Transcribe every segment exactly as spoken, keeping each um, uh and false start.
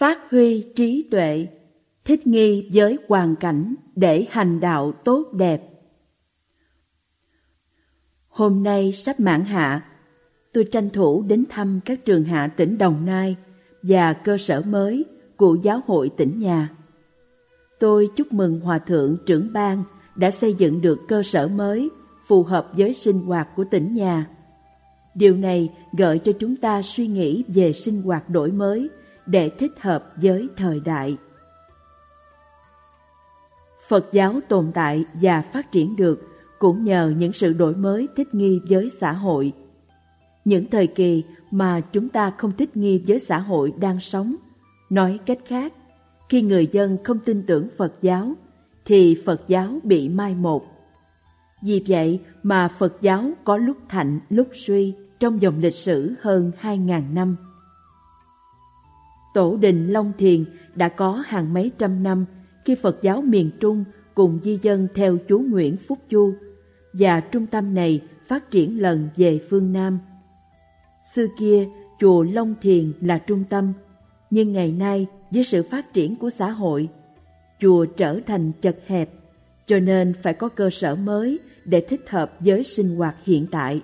phát huy trí tuệ, thích nghi với hoàn cảnh để hành đạo tốt đẹp. Hôm nay sắp mãn hạ, tôi tranh thủ đến thăm các trường hạ tỉnh Đồng Nai và cơ sở mới của giáo hội tỉnh nhà. Tôi chúc mừng Hòa Thượng trưởng ban đã xây dựng được cơ sở mới phù hợp với sinh hoạt của tỉnh nhà. Điều này gợi cho chúng ta suy nghĩ về sinh hoạt đổi mới để thích hợp với thời đại. Phật giáo tồn tại và phát triển được cũng nhờ những sự đổi mới thích nghi với xã hội. Những thời kỳ mà chúng ta không thích nghi với xã hội đang sống, nói cách khác, khi người dân không tin tưởng Phật giáo, thì Phật giáo bị mai một. Vì vậy mà Phật giáo có lúc thạnh lúc suy trong dòng lịch sử hơn hai ngàn năm. Tổ đình Long Thiền đã có hàng mấy trăm năm khi Phật giáo miền Trung cùng di dân theo chú Nguyễn Phúc Chu, và trung tâm này phát triển lần về phương Nam. Xưa kia, chùa Long Thiền là trung tâm, nhưng ngày nay với sự phát triển của xã hội, chùa trở thành chật hẹp, cho nên phải có cơ sở mới để thích hợp với sinh hoạt hiện tại.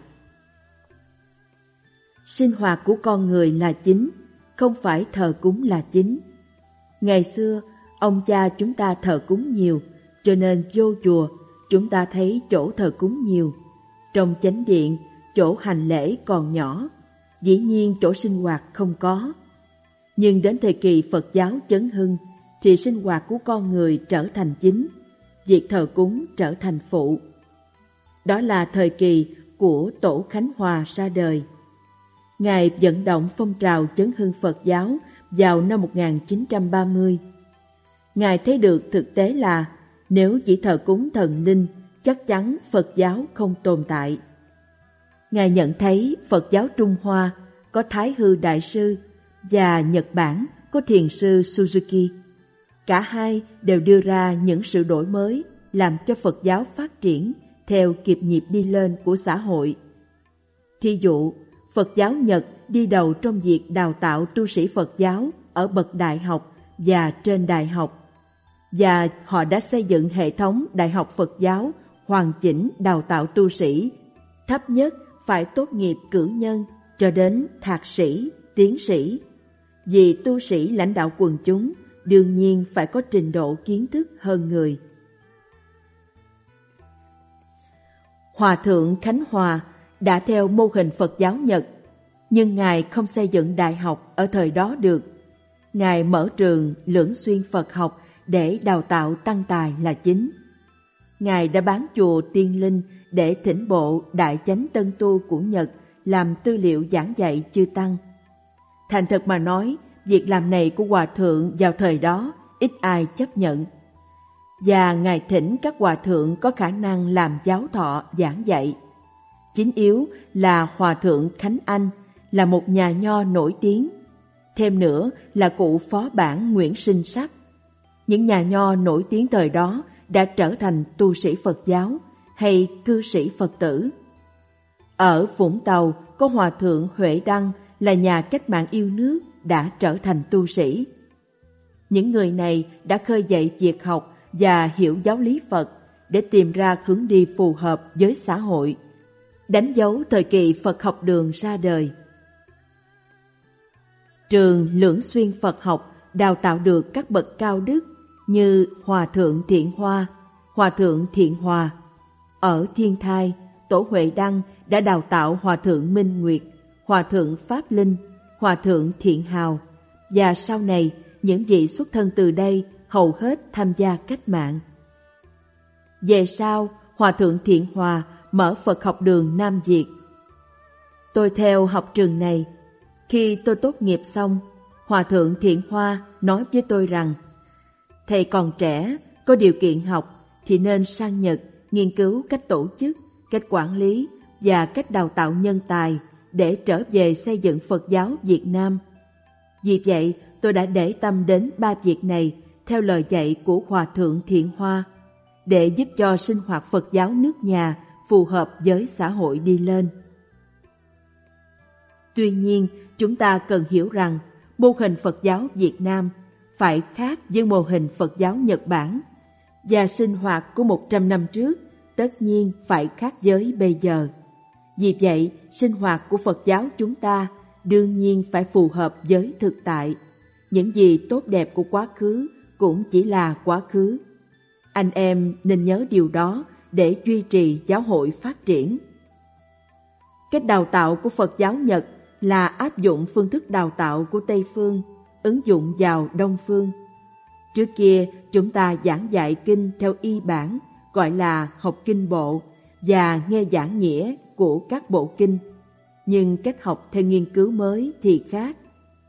Sinh hoạt của con người là chính, không phải thờ cúng là chính. Ngày xưa, ông cha chúng ta thờ cúng nhiều, cho nên vô chùa chúng ta thấy chỗ thờ cúng nhiều. Trong chánh điện, chỗ hành lễ còn nhỏ, dĩ nhiên chỗ sinh hoạt không có. Nhưng đến thời kỳ Phật giáo chấn hưng, thì sinh hoạt của con người trở thành chính, việc thờ cúng trở thành phụ. Đó là thời kỳ của Tổ Khánh Hòa ra đời. Ngài vận động phong trào chấn hưng Phật giáo vào năm một nghìn chín trăm ba mươi. Ngài thấy được thực tế là nếu chỉ thờ cúng thần linh, chắc chắn Phật giáo không tồn tại. Ngài nhận thấy Phật giáo Trung Hoa có Thái Hư Đại Sư và Nhật Bản có Thiền sư Suzuki. Cả hai đều đưa ra những sự đổi mới làm cho Phật giáo phát triển theo kịp nhịp đi lên của xã hội. Thí dụ, Phật giáo Nhật đi đầu trong việc đào tạo tu sĩ Phật giáo ở bậc đại học và trên đại học, và họ đã xây dựng hệ thống đại học Phật giáo hoàn chỉnh đào tạo tu sĩ, thấp nhất phải tốt nghiệp cử nhân cho đến thạc sĩ, tiến sĩ. Vì tu sĩ lãnh đạo quần chúng đương nhiên phải có trình độ kiến thức hơn người. Hòa thượng Khánh Hòa đã theo mô hình Phật giáo Nhật, nhưng Ngài không xây dựng đại học ở thời đó được. Ngài mở trường Lưỡng Xuyên Phật học để đào tạo tăng tài là chính. Ngài đã bán chùa Tiên Linh để thỉnh bộ Đại Chánh Tân Tu của Nhật làm tư liệu giảng dạy chư tăng. Thành thật mà nói, việc làm này của Hòa thượng vào thời đó ít ai chấp nhận. Và Ngài thỉnh các Hòa thượng có khả năng làm giáo thọ giảng dạy. Chính yếu là Hòa thượng Khánh Anh, là một nhà nho nổi tiếng. Thêm nữa là cụ phó bản Nguyễn Sinh Sắc. Những nhà nho nổi tiếng thời đó đã trở thành tu sĩ Phật giáo hay cư sĩ Phật tử. Ở Vũng Tàu có Hòa thượng Huệ Đăng là nhà cách mạng yêu nước đã trở thành tu sĩ. Những người này đã khơi dậy việc học và hiểu giáo lý Phật để tìm ra hướng đi phù hợp với xã hội, đánh dấu thời kỳ Phật học đường ra đời. Trường Lưỡng Xuyên Phật học đào tạo được các bậc cao đức như Hòa thượng Thiện Hoa, Hòa thượng Thiện Hòa. Ở Thiên Thai, Tổ Huệ Đăng đã đào tạo Hòa thượng Minh Nguyệt, Hòa thượng Pháp Linh, Hòa thượng Thiện Hào, và sau này những vị xuất thân từ đây hầu hết tham gia cách mạng. Về sau, Hòa thượng Thiện Hòa mở Phật học đường Nam Việt. Tôi theo học trường này. Khi tôi tốt nghiệp xong, Hòa thượng Thiện Hoa nói với tôi rằng thầy còn trẻ, có điều kiện học thì nên sang Nhật nghiên cứu cách tổ chức, cách quản lý và cách đào tạo nhân tài để trở về xây dựng Phật giáo Việt Nam. Vì vậy, tôi đã để tâm đến ba việc này theo lời dạy của Hòa thượng Thiện Hoa để giúp cho sinh hoạt Phật giáo nước nhà phù hợp với xã hội đi lên. Tuy nhiên, chúng ta cần hiểu rằng mô hình Phật giáo Việt Nam phải khác với mô hình Phật giáo Nhật Bản, và sinh hoạt của một trăm năm trước tất nhiên phải khác với bây giờ. Vì vậy, sinh hoạt của Phật giáo chúng ta đương nhiên phải phù hợp với thực tại. Những gì tốt đẹp của quá khứ cũng chỉ là quá khứ. Anh em nên nhớ điều đó để duy trì giáo hội phát triển. Cách đào tạo của Phật giáo Nhật là áp dụng phương thức đào tạo của Tây Phương, ứng dụng vào Đông Phương. Trước kia, chúng ta giảng dạy kinh theo y bản, gọi là học kinh bộ, và nghe giảng nghĩa của các bộ kinh. Nhưng cách học theo nghiên cứu mới thì khác.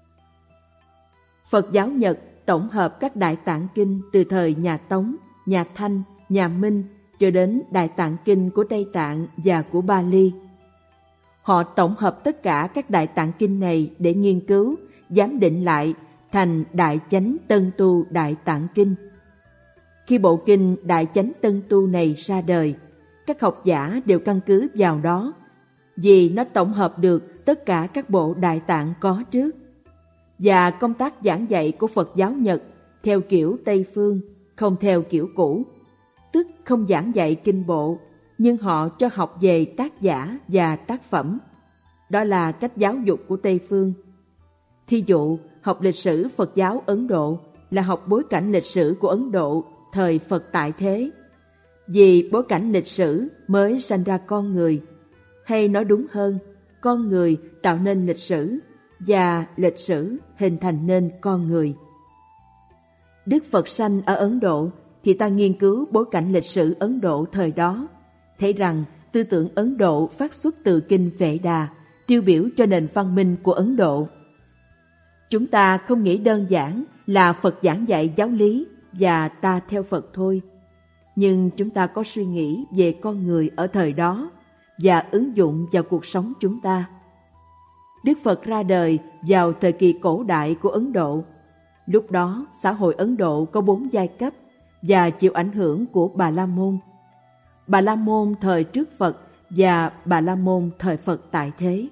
Phật giáo Nhật tổng hợp các Đại Tạng Kinh từ thời nhà Tống, nhà Thanh, nhà Minh cho đến Đại Tạng Kinh của Tây Tạng và của Bali. Họ tổng hợp tất cả các Đại Tạng Kinh này để nghiên cứu, giám định lại thành Đại Chánh Tân Tu Đại Tạng Kinh. Khi bộ kinh Đại Chánh Tân Tu này ra đời, các học giả đều căn cứ vào đó, vì nó tổng hợp được tất cả các bộ Đại Tạng có trước. Và công tác giảng dạy của Phật giáo Nhật theo kiểu Tây Phương, không theo kiểu cũ, tức không giảng dạy kinh bộ, nhưng họ cho học về tác giả và tác phẩm. Đó là cách giáo dục của Tây Phương. Thí dụ, học lịch sử Phật giáo Ấn Độ là học bối cảnh lịch sử của Ấn Độ thời Phật tại thế. Vì bối cảnh lịch sử mới sanh ra con người, hay nói đúng hơn, con người tạo nên lịch sử, và lịch sử hình thành nên con người. Đức Phật sanh ở Ấn Độ thì ta nghiên cứu bối cảnh lịch sử Ấn Độ thời đó, thấy rằng tư tưởng Ấn Độ phát xuất từ kinh Vệ Đà, tiêu biểu cho nền văn minh của Ấn Độ. Chúng ta không nghĩ đơn giản là Phật giảng dạy giáo lý và ta theo Phật thôi, nhưng chúng ta có suy nghĩ về con người ở thời đó và ứng dụng vào cuộc sống chúng ta. Đức Phật ra đời vào thời kỳ cổ đại của Ấn Độ. Lúc đó, xã hội Ấn Độ có bốn giai cấp và chịu ảnh hưởng của Bà La Môn. Bà La Môn thời trước Phật và Bà La Môn thời Phật tại thế.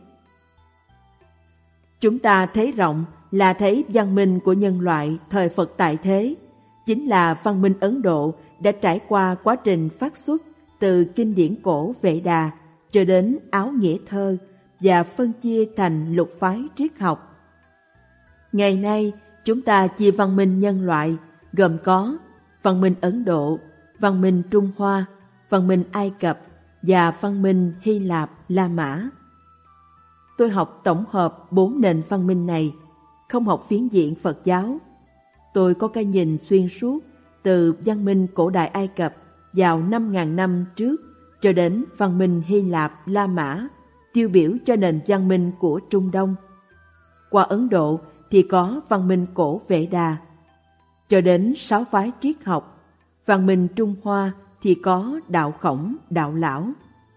Chúng ta thấy rộng là thấy văn minh của nhân loại thời Phật tại thế, chính là văn minh Ấn Độ đã trải qua quá trình phát xuất từ kinh điển cổ Vệ Đà cho đến áo nghĩa thơ và phân chia thành lục phái triết học. Ngày nay, chúng ta chia văn minh nhân loại gồm có văn minh Ấn Độ, văn minh Trung Hoa, văn minh Ai Cập và văn minh Hy Lạp, La Mã. Tôi học tổng hợp bốn nền văn minh này, không học phiến diện Phật giáo. Tôi có cái nhìn xuyên suốt từ văn minh cổ đại Ai Cập vào năm nghìn năm trước cho đến văn minh Hy Lạp, La Mã, tiêu biểu cho nền văn minh của Trung Đông. Qua Ấn Độ thì có văn minh cổ Vệ Đà, cho đến sáu phái triết học. Văn minh Trung Hoa thì có đạo Khổng, đạo Lão.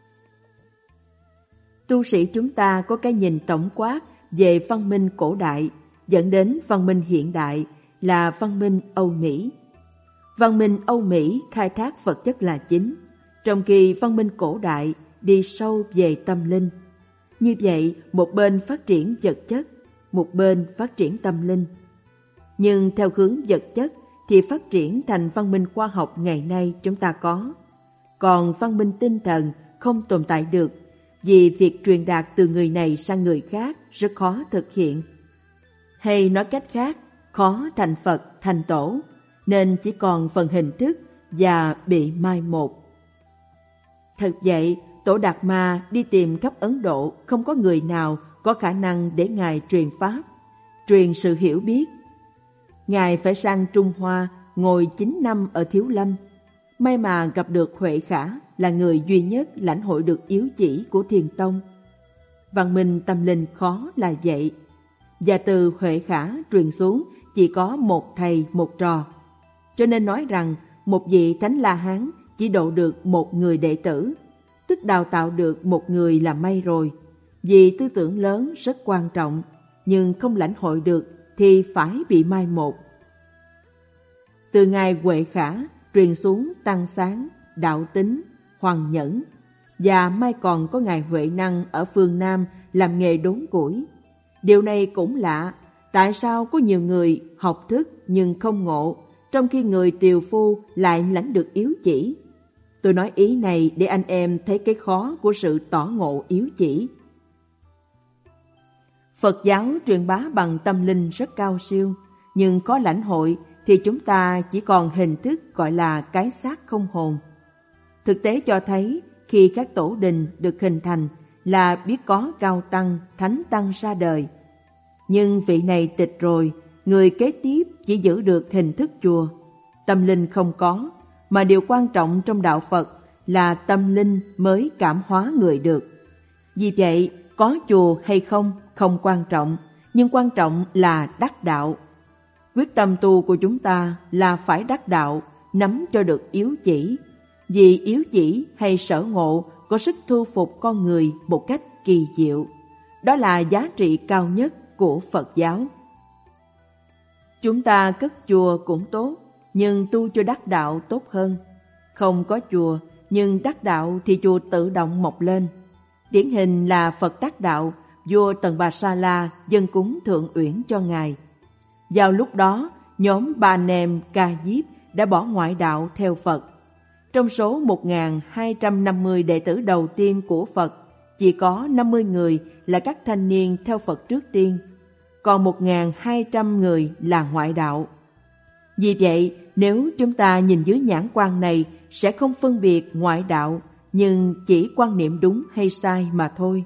Tu sĩ chúng ta có cái nhìn tổng quát về văn minh cổ đại, dẫn đến văn minh hiện đại là văn minh Âu Mỹ. Văn minh Âu Mỹ khai thác vật chất là chính, trong khi văn minh cổ đại đi sâu về tâm linh. Như vậy, một bên phát triển vật chất, một bên phát triển tâm linh. Nhưng theo hướng vật chất thì phát triển thành văn minh khoa học ngày nay chúng ta có. Còn văn minh tinh thần không tồn tại được, vì việc truyền đạt từ người này sang người khác rất khó thực hiện. Hay nói cách khác, khó thành Phật, thành Tổ, nên chỉ còn phần hình thức và bị mai một. Thật vậy, Tổ Đạt Ma đi tìm khắp Ấn Độ không có người nào có khả năng để Ngài truyền Pháp, truyền sự hiểu biết. Ngài phải sang Trung Hoa ngồi chín năm ở Thiếu Lâm. May mà gặp được Huệ Khả là người duy nhất lãnh hội được yếu chỉ của Thiền Tông. Văn minh tâm linh khó là vậy. Và từ Huệ Khả truyền xuống chỉ có một thầy một trò. Cho nên nói rằng một vị Thánh La Hán chỉ độ được một người đệ tử, tức đào tạo được một người là may rồi. Vì tư tưởng lớn rất quan trọng, nhưng không lãnh hội được thì phải bị mai một. Từ Ngài Huệ Khả truyền xuống Tăng Sáng, Đạo Tính, Hoàng Nhẫn, và mai còn có Ngài Huệ Năng ở phương Nam làm nghề đốn củi. Điều này cũng lạ, tại sao có nhiều người học thức nhưng không ngộ, trong khi người tiều phu lại lãnh được yếu chỉ? Tôi nói ý này để anh em thấy cái khó của sự tỏ ngộ yếu chỉ. Phật giáo truyền bá bằng tâm linh rất cao siêu, nhưng có lãnh hội thì chúng ta chỉ còn hình thức gọi là cái xác không hồn. Thực tế cho thấy khi các tổ đình được hình thành là biết có cao tăng, thánh tăng ra đời. Nhưng vị này tịch rồi, người kế tiếp chỉ giữ được hình thức chùa. Tâm linh không có, mà điều quan trọng trong đạo Phật là tâm linh mới cảm hóa người được. Vì vậy, có chùa hay không không quan trọng, nhưng quan trọng là đắc đạo. Quyết tâm tu của chúng ta là phải đắc đạo, nắm cho được yếu chỉ. Vì yếu chỉ hay sở ngộ có sức thu phục con người một cách kỳ diệu. Đó là giá trị cao nhất của Phật giáo. Chúng ta cất chùa cũng tốt, nhưng tu cho đắc đạo tốt hơn. Không có chùa, nhưng đắc đạo thì chùa tự động mọc lên. Điển hình là Phật đắc đạo, vua Tần Bà Sa La dâng cúng Thượng Uyển cho Ngài. Vào lúc đó, nhóm Ba Nem Ca Diếp đã bỏ ngoại đạo theo Phật. Trong số một nghìn hai trăm năm mươi đệ tử đầu tiên của Phật, chỉ có năm mươi người là các thanh niên theo Phật trước tiên, còn một nghìn hai trăm người là ngoại đạo. Vì vậy, nếu chúng ta nhìn dưới nhãn quan này sẽ không phân biệt ngoại đạo, nhưng chỉ quan niệm đúng hay sai mà thôi.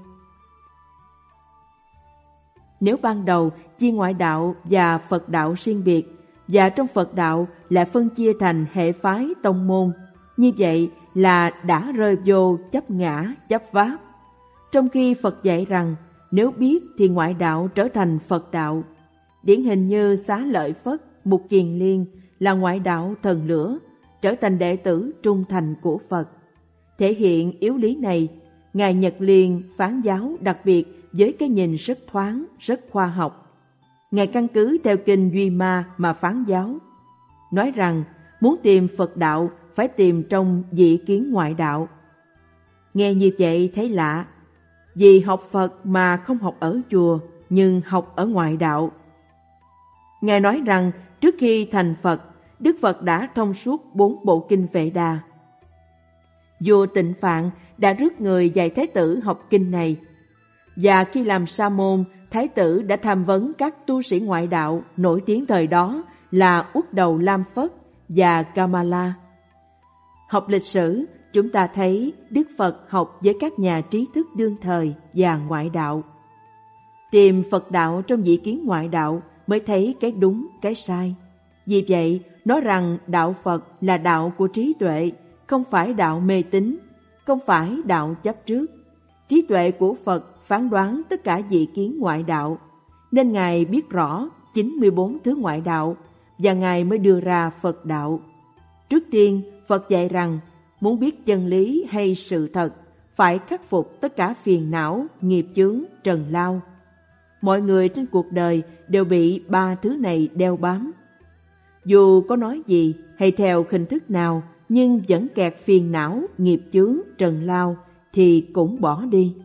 Nếu ban đầu chia ngoại đạo và Phật đạo riêng biệt, và trong Phật đạo lại phân chia thành hệ phái tông môn, như vậy là đã rơi vô chấp ngã, chấp váp. Trong khi Phật dạy rằng nếu biết thì ngoại đạo trở thành Phật đạo. Điển hình như Xá Lợi Phất, Mục Kiền Liên là ngoại đạo thần lửa, trở thành đệ tử trung thành của Phật. Thể hiện yếu lý này, Ngài Nhật Liên phán giáo đặc biệt với cái nhìn rất thoáng, rất khoa học. Ngài căn cứ theo kinh Duy Ma mà phán giáo, nói rằng muốn tìm Phật đạo phải tìm trong dị kiến ngoại đạo. Nghe như vậy thấy lạ, vì học Phật mà không học ở chùa, nhưng học ở ngoại đạo. Ngài nói rằng trước khi thành Phật, Đức Phật đã thông suốt bốn bộ kinh Vệ Đà. Vua Tịnh Phạn đã rước người dạy Thái tử học kinh này. Và khi làm sa môn, Thái tử đã tham vấn các tu sĩ ngoại đạo nổi tiếng thời đó là Uất Đầu Lam Phất và Kamala. Học lịch sử, chúng ta thấy Đức Phật học với các nhà trí thức đương thời và ngoại đạo. Tìm Phật đạo trong dị kiến ngoại đạo mới thấy cái đúng, cái sai. Vì vậy, nói rằng đạo Phật là đạo của trí tuệ, không phải đạo mê tín, không phải đạo chấp trước. Trí tuệ của Phật phán đoán tất cả dị kiến ngoại đạo, nên Ngài biết rõ chín mươi bốn thứ ngoại đạo và Ngài mới đưa ra Phật đạo. Trước tiên, Phật dạy rằng muốn biết chân lý hay sự thật, phải khắc phục tất cả phiền não, nghiệp chướng, trần lao. Mọi người trên cuộc đời đều bị ba thứ này đeo bám. Dù có nói gì hay theo hình thức nào, nhưng vẫn kẹt phiền não, nghiệp chướng, trần lao thì cũng bỏ đi.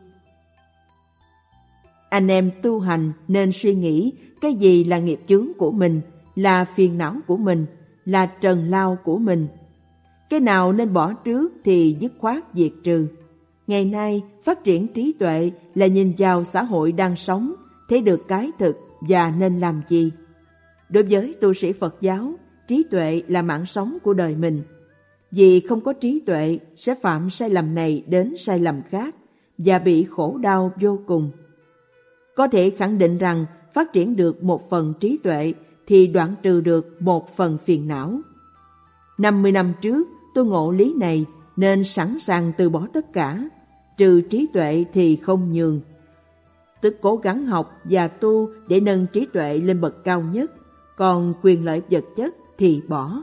Anh em tu hành nên suy nghĩ cái gì là nghiệp chướng của mình, là phiền não của mình, là trần lao của mình. Cái nào nên bỏ trước thì dứt khoát diệt trừ. Ngày nay, phát triển trí tuệ là nhìn vào xã hội đang sống, thấy được cái thực và nên làm gì. Đối với tu sĩ Phật giáo, trí tuệ là mạng sống của đời mình. Vì không có trí tuệ sẽ phạm sai lầm này đến sai lầm khác và bị khổ đau vô cùng. Có thể khẳng định rằng phát triển được một phần trí tuệ thì đoạn trừ được một phần phiền não. năm mươi năm trước tôi ngộ lý này nên sẵn sàng từ bỏ tất cả, trừ trí tuệ thì không nhường. Tức cố gắng học và tu để nâng trí tuệ lên bậc cao nhất, còn quyền lợi vật chất thì bỏ.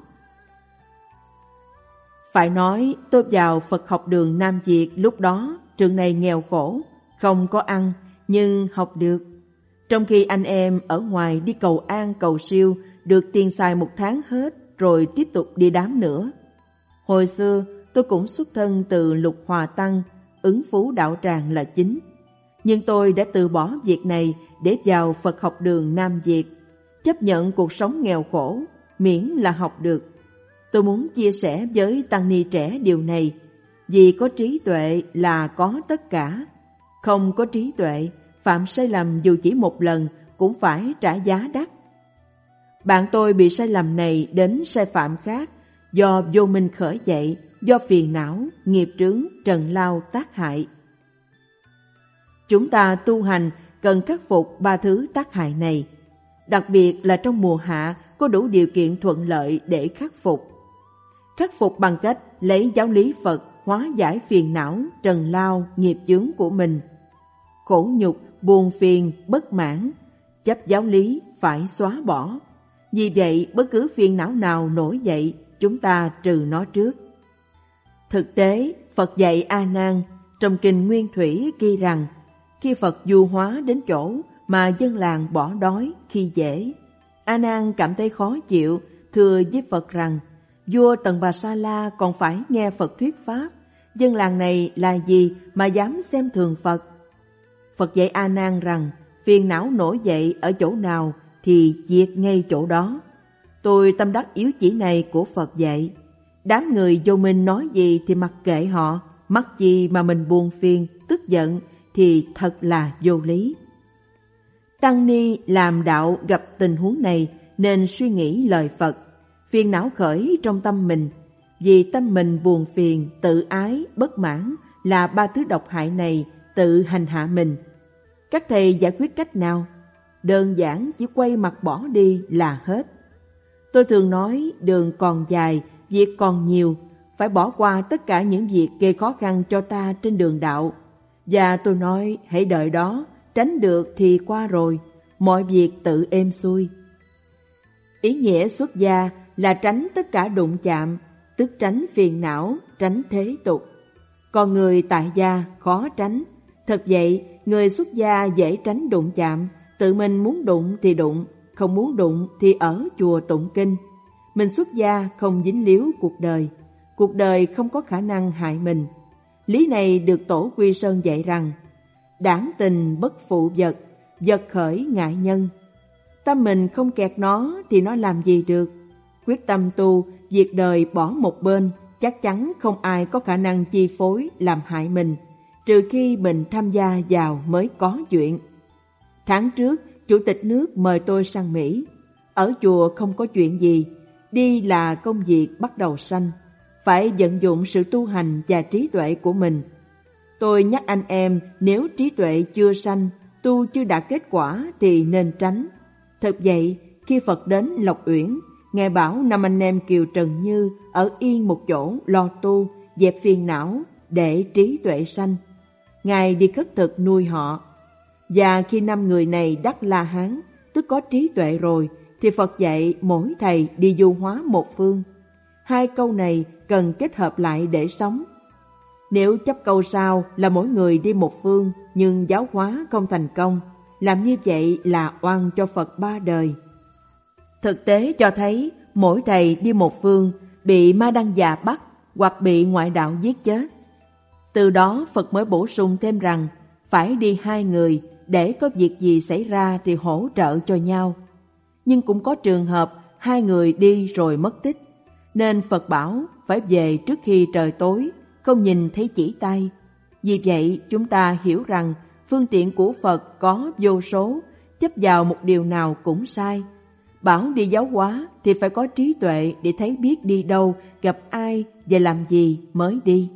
Phải nói tôi vào Phật học đường Nam Việt lúc đó, trường này nghèo khổ, không có ăn, nhưng học được. Trong khi anh em ở ngoài đi cầu an cầu siêu, được tiền xài một tháng hết, rồi tiếp tục đi đám nữa. Hồi xưa tôi cũng xuất thân từ Lục Hòa Tăng, Ứng Phú Đạo Tràng là chính. Nhưng tôi đã từ bỏ việc này để vào Phật học đường Nam Việt, chấp nhận cuộc sống nghèo khổ, miễn là học được. Tôi muốn chia sẻ với tăng ni trẻ điều này, vì có trí tuệ là có tất cả. Không có trí tuệ, phạm sai lầm dù chỉ một lần cũng phải trả giá đắt. Bạn tôi bị sai lầm này đến sai phạm khác, do vô minh khởi dậy, do phiền não, nghiệp chướng, trần lao tác hại. Chúng ta tu hành cần khắc phục ba thứ tác hại này, đặc biệt là trong mùa hạ có đủ điều kiện thuận lợi để khắc phục. Khắc phục bằng cách lấy giáo lý Phật hóa giải phiền não, trần lao, nghiệp chướng của mình. Khổ nhục, buồn phiền, bất mãn, chấp giáo lý phải xóa bỏ. Vì vậy, bất cứ phiền não nào nổi dậy, chúng ta trừ nó trước. Thực tế, Phật dạy A Nan trong kinh Nguyên Thủy ghi rằng, khi Phật du hóa đến chỗ mà dân làng bỏ đói, khi dễ, A Nan cảm thấy khó chịu, thưa với Phật rằng, vua Tần Bà Sa La còn phải nghe Phật thuyết pháp, dân làng này là gì mà dám xem thường Phật? Phật dạy A Nan rằng, phiền não nổi dậy ở chỗ nào thì diệt ngay chỗ đó. Tôi tâm đắc yếu chỉ này của Phật dạy. Đám người vô minh nói gì thì mặc kệ họ, mắc gì mà mình buồn phiền, tức giận thì thật là vô lý. Tăng ni làm đạo gặp tình huống này nên suy nghĩ lời Phật, phiền não khởi trong tâm mình. Vì tâm mình buồn phiền, tự ái, bất mãn là ba thứ độc hại này tự hành hạ mình. Các thầy giải quyết cách nào? Đơn giản chỉ quay mặt bỏ đi là hết. Tôi thường nói đường còn dài, việc còn nhiều, phải bỏ qua tất cả những việc gây khó khăn cho ta trên đường đạo. Và tôi nói hãy đợi đó, tránh được thì qua rồi, mọi việc tự êm xuôi. Ý nghĩa xuất gia là tránh tất cả đụng chạm, tức tránh phiền não, tránh thế tục. Còn người tại gia khó tránh. Thật vậy, người xuất gia dễ tránh đụng chạm, tự mình muốn đụng thì đụng, không muốn đụng thì ở chùa tụng kinh. Mình xuất gia không dính líu cuộc đời, cuộc đời không có khả năng hại mình. Lý này được Tổ Quy Sơn dạy rằng, đãng tình bất phụ vật, vật khởi ngại nhân. Tâm mình không kẹt nó thì nó làm gì được. Quyết tâm tu, việc đời bỏ một bên, chắc chắn không ai có khả năng chi phối làm hại mình, trừ khi mình tham gia vào mới có chuyện. Tháng trước, Chủ tịch nước mời tôi sang Mỹ. Ở chùa không có chuyện gì, đi là công việc bắt đầu sanh, phải vận dụng sự tu hành và trí tuệ của mình. Tôi nhắc anh em nếu trí tuệ chưa sanh, tu chưa đạt kết quả thì nên tránh. Thật vậy, khi Phật đến Lộc Uyển, Ngài bảo năm anh em Kiều Trần Như ở yên một chỗ lo tu, dẹp phiền não để trí tuệ sanh. Ngài đi khất thực nuôi họ. Và khi năm người này đắc La Hán, tức có trí tuệ rồi, thì Phật dạy mỗi thầy đi du hóa một phương. Hai câu này cần kết hợp lại để sống. Nếu chấp câu sau là mỗi người đi một phương nhưng giáo hóa không thành công, làm như vậy là oan cho Phật ba đời. Thực tế cho thấy mỗi thầy đi một phương bị ma đăng già bắt hoặc bị ngoại đạo giết chết. Từ đó Phật mới bổ sung thêm rằng phải đi hai người để có việc gì xảy ra thì hỗ trợ cho nhau. Nhưng cũng có trường hợp hai người đi rồi mất tích, nên Phật bảo phải về trước khi trời tối, không nhìn thấy chỉ tay. Vì vậy chúng ta hiểu rằng phương tiện của Phật có vô số, chấp vào một điều nào cũng sai. Bảo đi giáo hóa thì phải có trí tuệ để thấy biết đi đâu, gặp ai và làm gì mới đi.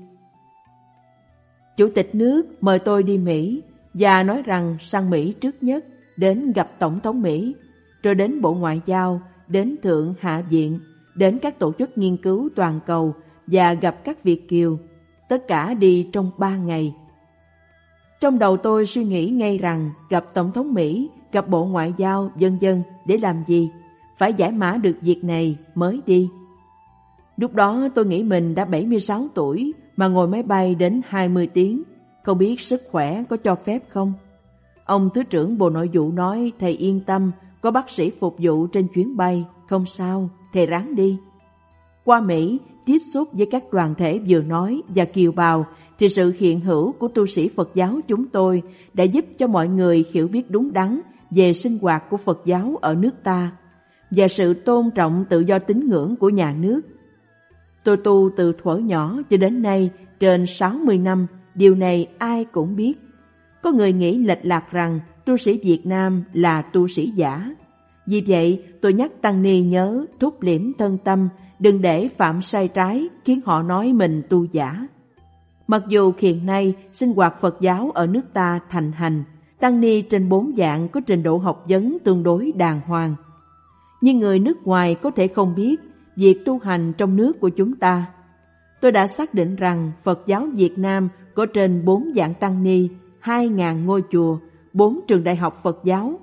Chủ tịch nước mời tôi đi Mỹ và nói rằng sang Mỹ trước nhất, đến gặp Tổng thống Mỹ, rồi đến Bộ Ngoại giao, đến Thượng Hạ viện, đến các tổ chức nghiên cứu toàn cầu và gặp các Việt kiều. Tất cả đi trong ba ngày. Trong đầu tôi suy nghĩ ngay rằng gặp Tổng thống Mỹ, gặp Bộ Ngoại giao, vân vân để làm gì? Phải giải mã được việc này mới đi. Lúc đó tôi nghĩ mình đã bảy mươi sáu tuổi mà ngồi máy bay đến hai mươi tiếng, không biết sức khỏe có cho phép không. Ông Thứ trưởng Bộ Nội vụ nói thầy yên tâm, có bác sĩ phục vụ trên chuyến bay, không sao, thầy ráng đi. Qua Mỹ tiếp xúc với các đoàn thể vừa nói và kiều bào, thì sự hiện hữu của tu sĩ Phật giáo chúng tôi đã giúp cho mọi người hiểu biết đúng đắn về sinh hoạt của Phật giáo ở nước ta và sự tôn trọng tự do tín ngưỡng của nhà nước. Tôi tu từ thuở nhỏ cho đến nay trên sáu mươi năm, điều này ai cũng biết. Có người nghĩ lệch lạc rằng tu sĩ Việt Nam là tu sĩ giả. Vì vậy, tôi nhắc tăng ni nhớ thúc liễm thân tâm, đừng để phạm sai trái khiến họ nói mình tu giả. Mặc dù hiện nay sinh hoạt Phật giáo ở nước ta thành hành, tăng ni trên bốn dạng có trình độ học vấn tương đối đàng hoàng, nhưng người nước ngoài có thể không biết việc tu hành trong nước của chúng ta. Tôi đã xác định rằng Phật giáo Việt Nam có trên bốn dạng tăng ni, hai ngàn ngôi chùa, bốn trường đại học Phật giáo.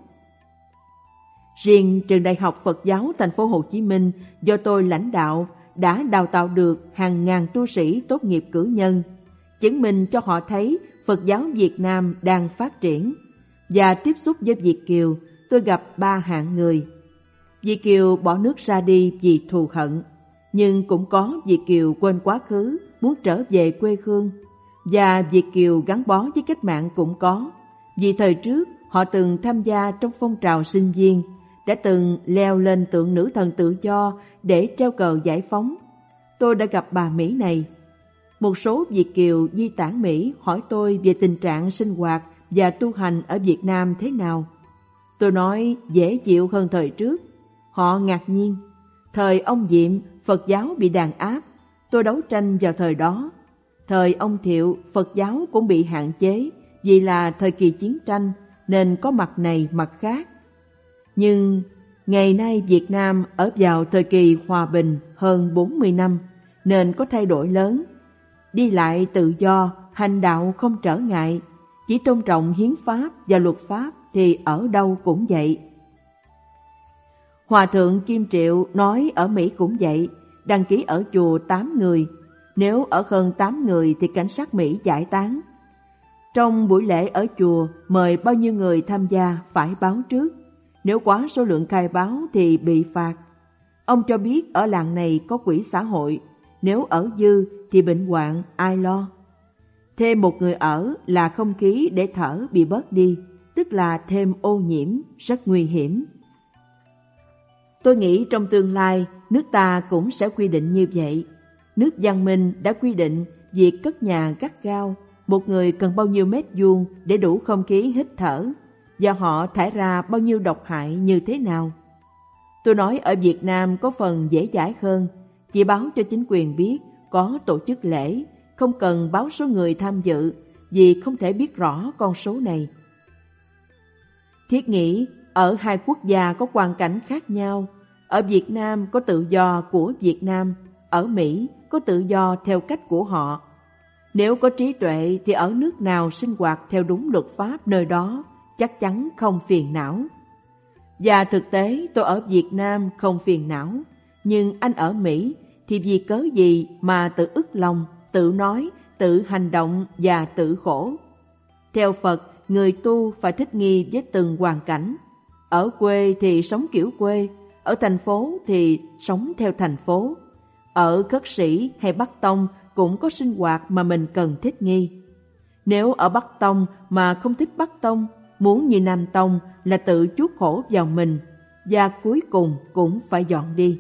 Riêng trường đại học Phật giáo thành phố Hồ Chí Minh do tôi lãnh đạo đã đào tạo được hàng ngàn tu sĩ tốt nghiệp cử nhân, chứng minh cho họ thấy Phật giáo Việt Nam đang phát triển. Và tiếp xúc với Việt kiều, tôi gặp ba hạng người. Việt kiều bỏ nước ra đi vì thù hận, nhưng cũng có Việt kiều quên quá khứ, muốn trở về quê hương. Và Việt kiều gắn bó với cách mạng cũng có, vì thời trước họ từng tham gia trong phong trào sinh viên, đã từng leo lên tượng nữ thần tự do để treo cờ giải phóng. Tôi đã gặp bà Mỹ này. Một số Việt kiều di tản Mỹ hỏi tôi về tình trạng sinh hoạt và tu hành ở Việt Nam thế nào. Tôi nói dễ chịu hơn thời trước. Họ ngạc nhiên. Thời ông Diệm, Phật giáo bị đàn áp. Tôi đấu tranh vào thời đó. Thời ông Thiệu, Phật giáo cũng bị hạn chế vì là thời kỳ chiến tranh nên có mặt này mặt khác. Nhưng ngày nay Việt Nam ở vào thời kỳ hòa bình hơn bốn mươi năm nên có thay đổi lớn. Đi lại tự do, hành đạo không trở ngại, chỉ tôn trọng hiến pháp và luật pháp thì ở đâu cũng vậy. Hòa thượng Kim Triệu nói ở Mỹ cũng vậy, đăng ký ở chùa tám người, nếu ở hơn tám người thì cảnh sát Mỹ giải tán. Trong buổi lễ ở chùa mời bao nhiêu người tham gia phải báo trước, nếu quá số lượng khai báo thì bị phạt. Ông cho biết ở làng này có quỹ xã hội, nếu ở dư thì bệnh hoạn ai lo. Thêm một người ở là không khí để thở bị bớt đi, tức là thêm ô nhiễm, rất nguy hiểm. Tôi nghĩ trong tương lai nước ta cũng sẽ quy định như vậy. Nước văn minh đã quy định việc cất nhà gắt gao, một người cần bao nhiêu mét vuông để đủ không khí hít thở, và họ thải ra bao nhiêu độc hại như thế nào. Tôi nói ở Việt Nam có phần dễ dãi hơn, chỉ báo cho chính quyền biết có tổ chức lễ, không cần báo số người tham dự vì không thể biết rõ con số này. Thiết nghĩ ở hai quốc gia có hoàn cảnh khác nhau. Ở Việt Nam có tự do của Việt Nam, ở Mỹ có tự do theo cách của họ. Nếu có trí tuệ thì ở nước nào sinh hoạt theo đúng luật pháp nơi đó chắc chắn không phiền não. Và thực tế tôi ở Việt Nam không phiền não, nhưng anh ở Mỹ thì vì cớ gì mà tự ức lòng, tự nói, tự hành động và tự khổ. Theo Phật, người tu phải thích nghi với từng hoàn cảnh. Ở quê thì sống kiểu quê, ở thành phố thì sống theo thành phố. Ở khất sĩ hay Bắc Tông cũng có sinh hoạt mà mình cần thích nghi. Nếu ở Bắc Tông mà không thích Bắc Tông, muốn như Nam Tông là tự chuốc khổ vào mình, và cuối cùng cũng phải dọn đi.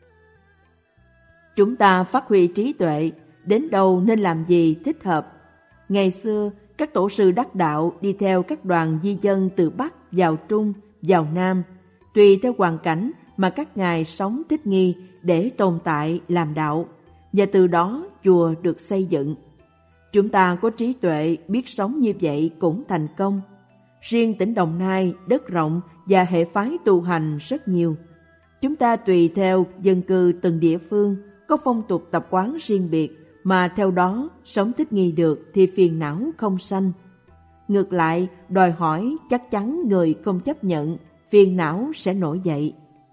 Chúng ta phát huy trí tuệ, đến đâu nên làm gì thích hợp. Ngày xưa, các tổ sư đắc đạo đi theo các đoàn di dân từ Bắc vào Trung, vào Nam, tùy theo hoàn cảnh mà các ngài sống thích nghi để tồn tại làm đạo, và từ đó chùa được xây dựng. Chúng ta có trí tuệ biết sống như vậy cũng thành công. Riêng tỉnh Đồng Nai, đất rộng và hệ phái tu hành rất nhiều. Chúng ta tùy theo dân cư từng địa phương có phong tục tập quán riêng biệt mà theo đó sống thích nghi được thì phiền não không sanh. Ngược lại, đòi hỏi chắc chắn người không chấp nhận, phiền não sẽ nổi dậy.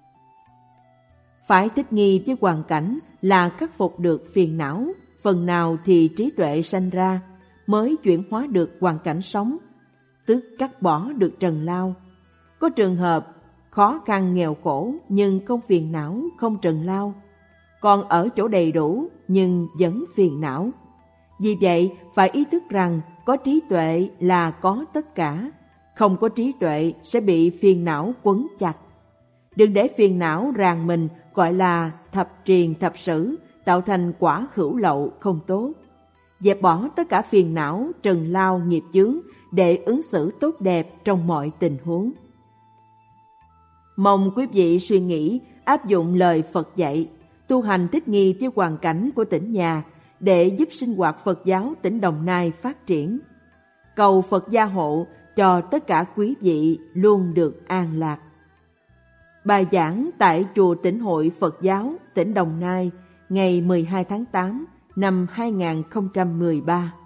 Phải thích nghi với hoàn cảnh là khắc phục được phiền não, phần nào thì trí tuệ sanh ra, mới chuyển hóa được hoàn cảnh sống, tức cắt bỏ được trần lao. Có trường hợp khó khăn nghèo khổ nhưng không phiền não, không trần lao. còn ở chỗ đầy đủ nhưng vẫn phiền não. Vì vậy, phải ý thức rằng có trí tuệ là có tất cả, không có trí tuệ sẽ bị phiền não quấn chặt. Đừng để phiền não ràng mình, gọi là thập triền thập sử, tạo thành quả hữu lậu không tốt. Dẹp bỏ tất cả phiền não, trần lao nghiệp chướng để ứng xử tốt đẹp trong mọi tình huống. Mong quý vị suy nghĩ, áp dụng lời Phật dạy, tu hành thích nghi với hoàn cảnh của tỉnh nhà để giúp sinh hoạt Phật giáo tỉnh Đồng Nai phát triển. Cầu Phật gia hộ cho tất cả quý vị luôn được an lạc. Bài giảng tại Chùa Tĩnh Hội Phật giáo tỉnh Đồng Nai ngày mười hai tháng tám năm hai nghìn không trăm mười ba.